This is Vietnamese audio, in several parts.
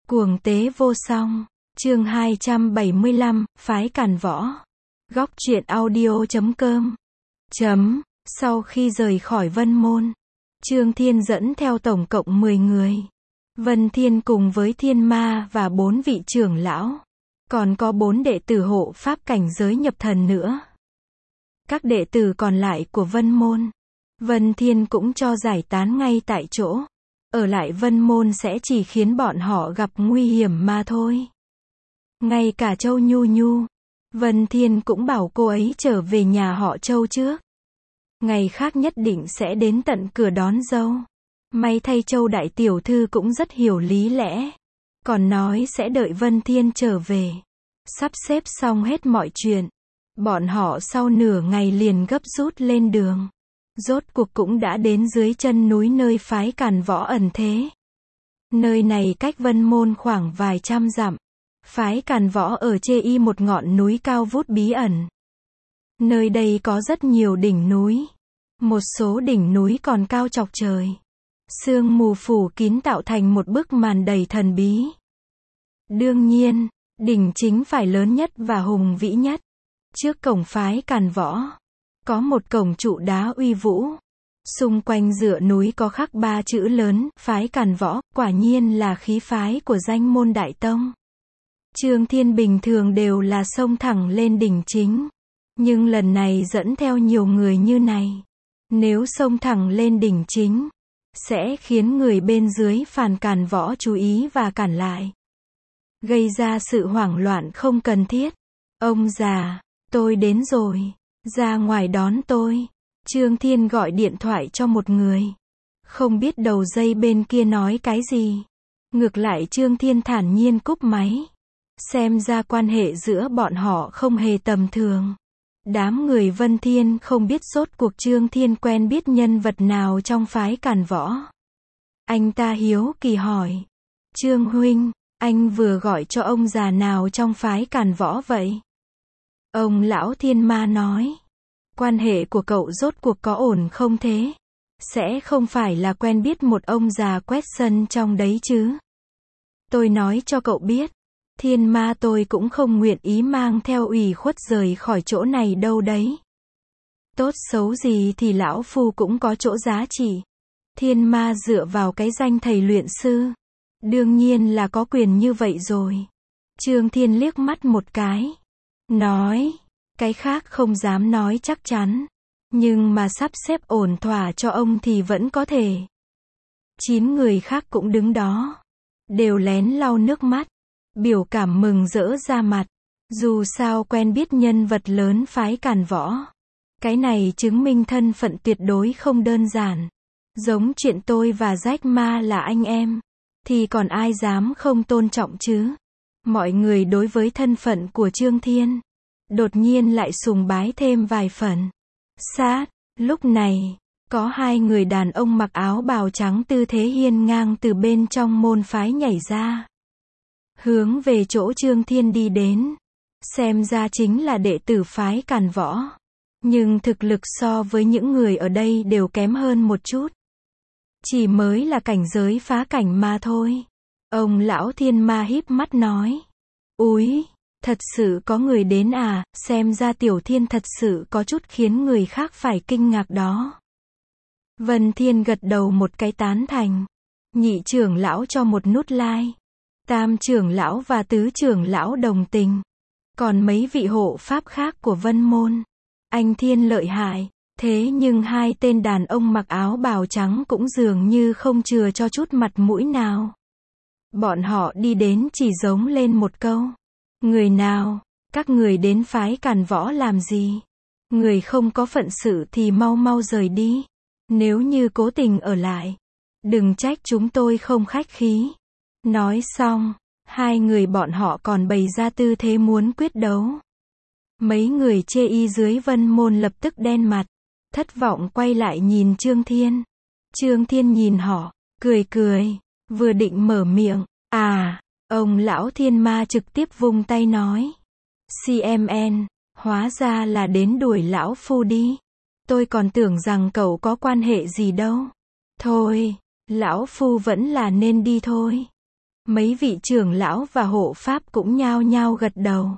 Cuồng tế vô song. Chương 275, phái Càn Võ. Góc truyện audio.com. Sau khi rời khỏi Vân Môn, Trương Thiên dẫn theo tổng cộng 10 người. Vân Thiên cùng với Thiên Ma và 4 vị trưởng lão. Còn có 4 đệ tử hộ pháp cảnh giới nhập thần nữa. Các đệ tử còn lại của Vân Môn, Vân Thiên cũng cho giải tán ngay tại chỗ. Ở lại Vân Môn sẽ chỉ khiến bọn họ gặp nguy hiểm mà thôi. Ngay cả Châu Nhu Nhu, Vân Thiên cũng bảo cô ấy trở về nhà họ Châu trước. Ngày khác nhất định sẽ đến tận cửa đón dâu. May thay Châu đại tiểu thư cũng rất hiểu lý lẽ. Còn nói sẽ đợi Vân Thiên trở về. Sắp xếp xong hết mọi chuyện. Bọn họ sau nửa ngày liền gấp rút lên đường. Rốt cuộc cũng đã đến dưới chân núi nơi phái Càn Võ ẩn thế. Nơi này cách Vân Môn khoảng vài trăm dặm. Phái Càn Võ ở trên một ngọn núi cao vút bí ẩn. Nơi đây có rất nhiều đỉnh núi. Một số đỉnh núi còn cao chọc trời. Sương mù phủ kín tạo thành một bức màn đầy thần bí. Đương nhiên, đỉnh chính phải lớn nhất và hùng vĩ nhất. Trước cổng phái Càn Võ, có một cổng trụ đá uy vũ. Xung quanh dựa núi có khắc 3 chữ lớn, phái Càn Võ, quả nhiên là khí phái của danh môn đại tông. Trương Thiên bình thường đều là xông thẳng lên đỉnh chính. Nhưng lần này dẫn theo nhiều người như này. Nếu xông thẳng lên đỉnh chính, sẽ khiến người bên dưới phàn Càn Võ chú ý và cản lại. Gây ra sự hoảng loạn không cần thiết. Ông già, tôi đến rồi. Ra ngoài đón tôi. Trương Thiên gọi điện thoại cho một người. Không biết đầu dây bên kia nói cái gì. Ngược lại Trương Thiên thản nhiên cúp máy. Xem ra quan hệ giữa bọn họ không hề tầm thường. Đám người Vân Thiên không biết rốt cuộc Trương Thiên quen biết nhân vật nào trong phái Càn Võ. Anh ta hiếu kỳ hỏi. Trương huynh, anh vừa gọi cho ông già nào trong phái Càn Võ vậy? Ông lão Thiên Ma nói. Quan hệ của cậu rốt cuộc có ổn không thế? Sẽ không phải là quen biết một ông già quét sân trong đấy chứ? Tôi nói cho cậu biết. Thiên Ma tôi cũng không nguyện ý mang theo ủy khuất rời khỏi chỗ này đâu đấy. Tốt xấu gì thì lão phu cũng có chỗ giá trị. Thiên Ma dựa vào cái danh thầy luyện sư. Đương nhiên là có quyền như vậy rồi. Trương Thiên liếc mắt một cái. Nói, cái khác không dám nói chắc chắn. Nhưng mà sắp xếp ổn thỏa cho ông thì vẫn có thể. 9 người khác cũng đứng đó. Đều lén lau nước mắt. Biểu cảm mừng rỡ ra mặt. Dù sao quen biết nhân vật lớn phái Càn Võ. Cái này chứng minh thân phận tuyệt đối không đơn giản. Giống chuyện tôi và Jack Ma là anh em. Thì còn ai dám không tôn trọng chứ? Mọi người đối với thân phận của Trương Thiên. Đột nhiên lại sùng bái thêm vài phần. Sát, lúc này, có 2 người đàn ông mặc áo bào trắng tư thế hiên ngang từ bên trong môn phái nhảy ra. Hướng về chỗ Trương Thiên đi đến. Xem ra chính là đệ tử phái Càn Võ. Nhưng thực lực so với những người ở đây đều kém hơn một chút. Chỉ mới là cảnh giới phá cảnh mà thôi. Ông lão Thiên Ma híp mắt nói. Úi, thật sự có người đến à, xem ra Tiểu Thiên thật sự có chút khiến người khác phải kinh ngạc đó. Vân Thiên gật đầu một cái tán thành. Nhị trưởng lão cho một nút like. Tam trưởng lão và tứ trưởng lão đồng tình. Còn mấy vị hộ pháp khác của Vân Môn. Anh Thiên lợi hại. Thế nhưng 2 tên đàn ông mặc áo bào trắng cũng dường như không chừa cho chút mặt mũi nào. Bọn họ đi đến chỉ giống lên một câu. Người nào? Các người đến phái Càn Võ làm gì? Người không có phận sự thì mau mau rời đi. Nếu như cố tình ở lại, đừng trách chúng tôi không khách khí. Nói xong, 2 người bọn họ còn bày ra tư thế muốn quyết đấu. Mấy người chê y dưới Vân Môn lập tức đen mặt. Thất vọng quay lại nhìn Trương Thiên. Trương Thiên nhìn họ, cười cười. Vừa định mở miệng. À, ông lão Thiên Ma trực tiếp vung tay nói. CMN, hóa ra là đến đuổi lão phu đi. Tôi còn tưởng rằng cậu có quan hệ gì đâu. Thôi, lão phu vẫn là nên đi thôi. Mấy vị trưởng lão và hộ pháp cũng nhao nhao gật đầu.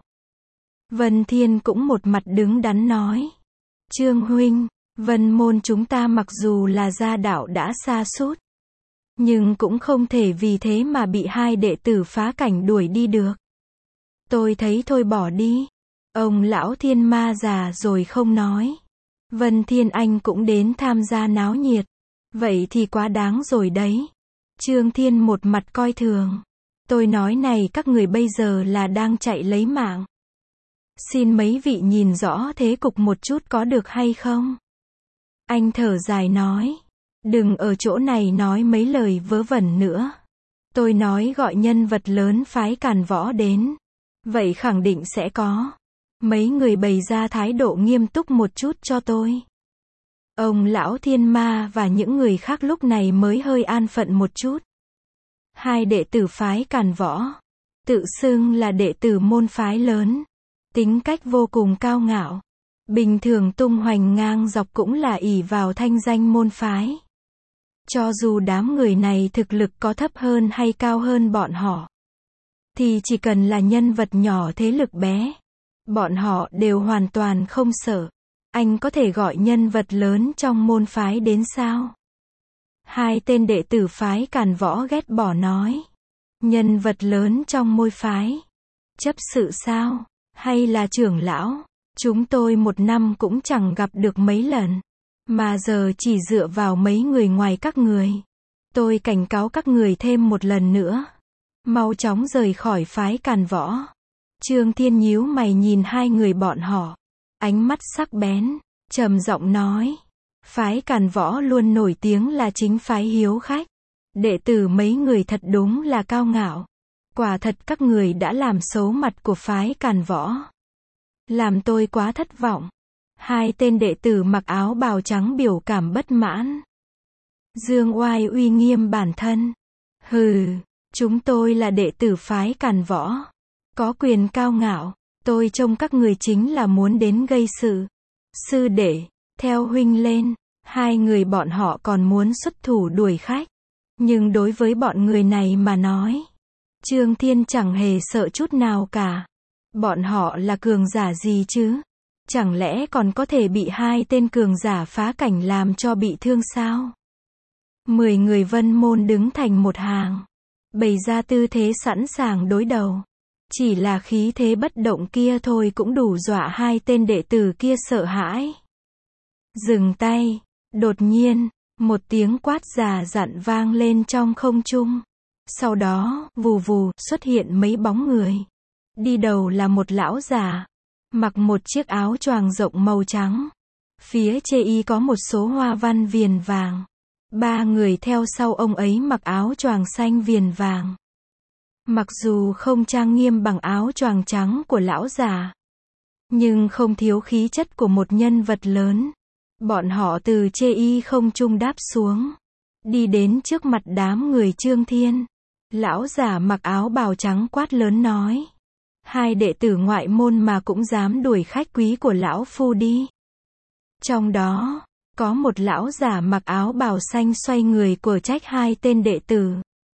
Vân Thiên cũng một mặt đứng đắn nói. Trương huynh, Vân môn chúng ta mặc dù là gia đạo đã sa sút, nhưng cũng không thể vì thế mà bị hai đệ tử phá cảnh đuổi đi được. Tôi thấy thôi bỏ đi. Ông lão Thiên Ma già rồi không nói. Vân Thiên Anh cũng đến tham gia náo nhiệt. Vậy thì quá đáng rồi đấy. Trương Thiên một mặt coi thường. Tôi nói này các người bây giờ là đang chạy lấy mạng. Xin mấy vị nhìn rõ thế cục một chút có được hay không? Anh thở dài nói. Đừng ở chỗ này nói mấy lời vớ vẩn nữa. Tôi nói gọi nhân vật lớn phái Càn Võ đến. Vậy khẳng định sẽ có. Mấy người bày ra thái độ nghiêm túc một chút cho tôi. Ông lão Thiên Ma và những người khác lúc này mới hơi an phận một chút. Hai đệ tử phái Càn Võ, tự xưng là đệ tử môn phái lớn, tính cách vô cùng cao ngạo, bình thường tung hoành ngang dọc cũng là ỷ vào thanh danh môn phái. Cho dù đám người này thực lực có thấp hơn hay cao hơn bọn họ, thì chỉ cần là nhân vật nhỏ thế lực bé, bọn họ đều hoàn toàn không sợ. Anh có thể gọi nhân vật lớn trong môn phái đến sao? Hai tên đệ tử phái Càn Võ ghét bỏ nói. Nhân vật lớn trong môn phái. Chấp sự sao? Hay là trưởng lão? Chúng tôi một năm cũng chẳng gặp được mấy lần. Mà giờ chỉ dựa vào mấy người ngoài các người. Tôi cảnh cáo các người thêm một lần nữa. Mau chóng rời khỏi phái Càn Võ. Trương Thiên nhíu mày nhìn hai người bọn họ. Ánh mắt sắc bén, trầm giọng nói. Phái Càn Võ luôn nổi tiếng là chính phái hiếu khách. Đệ tử mấy người thật đúng là cao ngạo. Quả thật các người đã làm xấu mặt của phái Càn Võ. Làm tôi quá thất vọng. Hai tên đệ tử mặc áo bào trắng biểu cảm bất mãn. Dương oai uy nghiêm bản thân. Hừ, chúng tôi là đệ tử phái Càn Võ. Có quyền cao ngạo. Tôi trông các người chính là muốn đến gây sự. Sư đệ, theo huynh lên. Hai người bọn họ còn muốn xuất thủ đuổi khách. Nhưng đối với bọn người này mà nói, Trương Thiên chẳng hề sợ chút nào cả. Bọn họ là cường giả gì chứ? Chẳng lẽ còn có thể bị hai tên cường giả phá cảnh làm cho bị thương sao? 10 người Vân môn đứng thành một hàng, bày ra tư thế sẵn sàng đối đầu. Chỉ là khí thế bất động kia thôi cũng đủ dọa hai tên đệ tử kia sợ hãi. Dừng tay. Đột nhiên, một tiếng quát già dặn vang lên trong không trung. Sau đó, vù vù, xuất hiện mấy bóng người. Đi đầu là một lão già, mặc một chiếc áo choàng rộng màu trắng. Phía chê y có một số hoa văn viền vàng. 3 người theo sau ông ấy mặc áo choàng xanh viền vàng. Mặc dù không trang nghiêm bằng áo choàng trắng của lão già, nhưng không thiếu khí chất của một nhân vật lớn. Bọn họ từ chê y không trung đáp xuống, đi đến trước mặt đám người Trương Thiên. Lão già mặc áo bào trắng quát lớn nói. Hai đệ tử ngoại môn mà cũng dám đuổi khách quý của lão phu đi. Trong đó, có một lão già mặc áo bào xanh xoay người của trách hai tên đệ tử.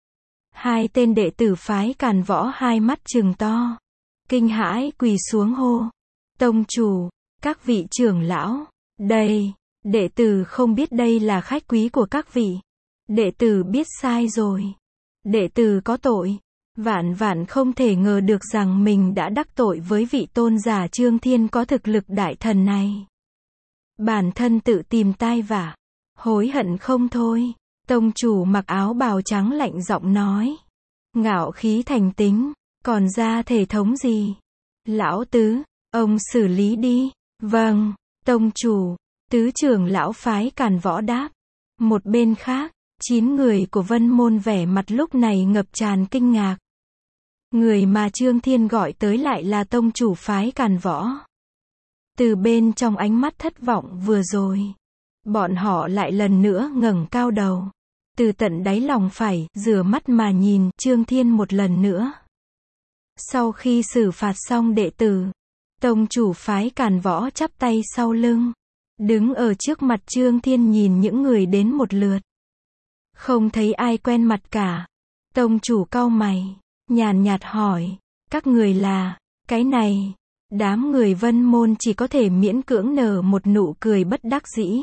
Hai tên đệ tử phái Càn Võ hai mắt trừng to, kinh hãi quỳ xuống hô. Tông chủ, các vị trưởng lão, đây, đệ tử không biết đây là khách quý của các vị. Đệ tử biết sai rồi. Đệ tử có tội. Vạn vạn không thể ngờ được rằng mình đã đắc tội với vị tôn giả Trương Thiên có thực lực đại thần này. Bản thân tự tìm tai vạ, hối hận không thôi. Tông chủ mặc áo bào trắng lạnh giọng nói. Ngạo khí thành tính, còn ra thể thống gì? Lão tứ, ông xử lý đi. Vâng, tông chủ. Tứ trưởng lão phái Càn Võ đáp. Một bên khác, 9 người của Vân môn vẻ mặt lúc này ngập tràn kinh ngạc. Người mà Trương Thiên gọi tới lại là tông chủ phái Càn Võ. Từ bên trong ánh mắt thất vọng vừa rồi, bọn họ lại lần nữa ngẩng cao đầu. Từ tận đáy lòng phải rửa mắt mà nhìn Trương Thiên một lần nữa. Sau khi xử phạt xong đệ tử, tông chủ phái Càn Võ chắp tay sau lưng, đứng ở trước mặt Trương Thiên nhìn những người đến một lượt. Không thấy ai quen mặt cả. Tông chủ cau mày, nhàn nhạt hỏi, các người là, cái này, đám người Vân Môn chỉ có thể miễn cưỡng nở một nụ cười bất đắc dĩ.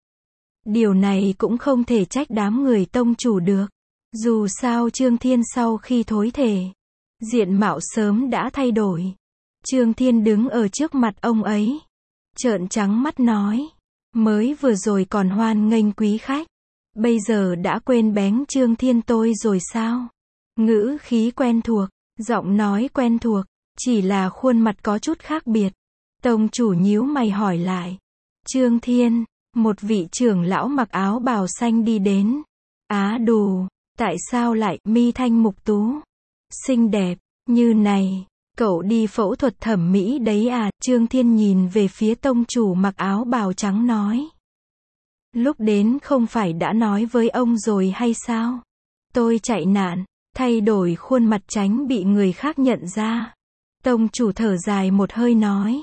Điều này cũng không thể trách đám người tông chủ được. Dù sao Trương Thiên sau khi thối thể, diện mạo sớm đã thay đổi. Trương Thiên đứng ở trước mặt ông ấy, trợn trắng mắt nói, mới vừa rồi còn hoan nghênh quý khách, bây giờ đã quên bén Trương Thiên tôi rồi sao? Ngữ khí quen thuộc, giọng nói quen thuộc, chỉ là khuôn mặt có chút khác biệt. Tông chủ nhíu mày hỏi lại, Trương Thiên, một vị trưởng lão mặc áo bào xanh đi đến. Á đù, tại sao lại mi thanh mục tú, xinh đẹp như này, cậu đi phẫu thuật thẩm mỹ đấy à? Trương Thiên nhìn về phía tông chủ mặc áo bào trắng nói, lúc đến không phải đã nói với ông rồi hay sao? Tôi chạy nạn, thay đổi khuôn mặt tránh bị người khác nhận ra. Tông chủ thở dài một hơi nói,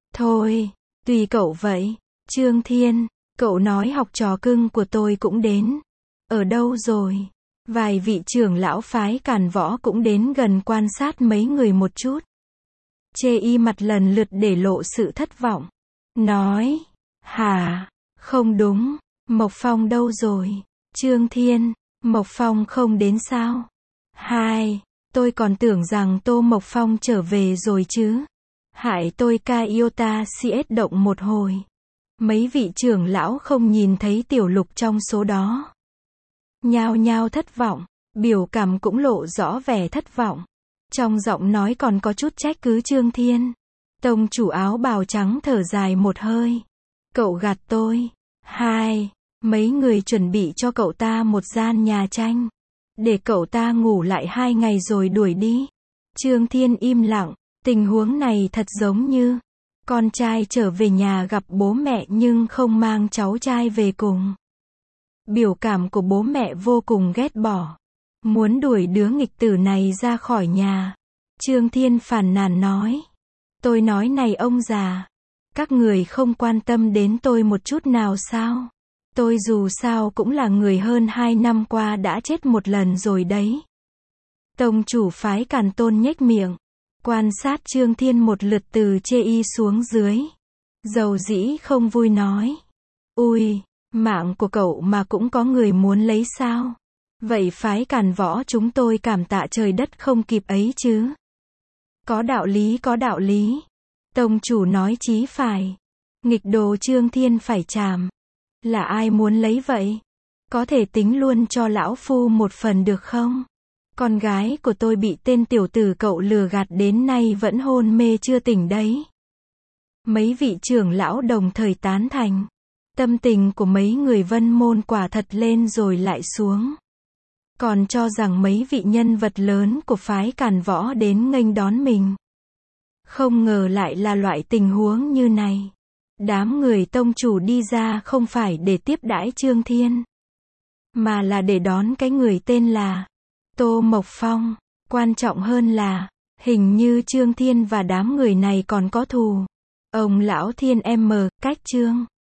thôi, tùy cậu vậy. Trương Thiên, cậu nói học trò cưng của tôi cũng đến. Ở đâu rồi? Vài vị trưởng lão phái Càn Võ cũng đến gần quan sát mấy người một chút. Chê y mặt lần lượt để lộ sự thất vọng. Nói, hả, không đúng, Mộc Phong đâu rồi? Trương Thiên, Mộc Phong không đến sao? Hai, tôi còn tưởng rằng Tô Mộc Phong trở về rồi chứ. Hại tôi Iota CS động một hồi. Mấy vị trưởng lão không nhìn thấy Tiểu Lục trong số đó. Nhao nhao thất vọng, biểu cảm cũng lộ rõ vẻ thất vọng. Trong giọng nói còn có chút trách cứ Trương Thiên. Tông chủ áo bào trắng thở dài một hơi. Cậu gạt tôi. Hai, mấy người chuẩn bị cho cậu ta một gian nhà tranh, để cậu ta ngủ lại 2 ngày rồi đuổi đi. Trương Thiên im lặng, tình huống này thật giống như con trai trở về nhà gặp bố mẹ nhưng không mang cháu trai về cùng. Biểu cảm của bố mẹ vô cùng ghét bỏ, muốn đuổi đứa nghịch tử này ra khỏi nhà. Trương Thiên phàn nàn nói, tôi nói này ông già, các người không quan tâm đến tôi một chút nào sao? Tôi dù sao cũng là người hơn 2 năm qua đã chết một lần rồi đấy. Tông chủ phái Càn Tôn nhếch miệng, quan sát Trương Thiên một lượt từ chê y xuống dưới. Dầu dĩ không vui nói, ui, mạng của cậu mà cũng có người muốn lấy sao? Vậy phái Càn Võ chúng tôi cảm tạ trời đất không kịp ấy chứ. Có đạo lý, có đạo lý. Tông chủ nói chí phải. Nghịch đồ Trương Thiên phải chàm. Là ai muốn lấy vậy? Có thể tính luôn cho lão phu một phần được không? Con gái của tôi bị tên tiểu tử cậu lừa gạt đến nay vẫn hôn mê chưa tỉnh đấy. Mấy vị trưởng lão đồng thời tán thành. Tâm tình của mấy người Vân Môn quả thật lên rồi lại xuống. Còn cho rằng mấy vị nhân vật lớn của phái Càn Võ đến nghênh đón mình. Không ngờ lại là loại tình huống như này. Đám người tông chủ đi ra không phải để tiếp đãi Trương Thiên, mà là để đón cái người tên là Tô Mộc Phong. Quan trọng hơn là, hình như Trương Thiên và đám người này còn có thù. Ông lão Thiên cách Trương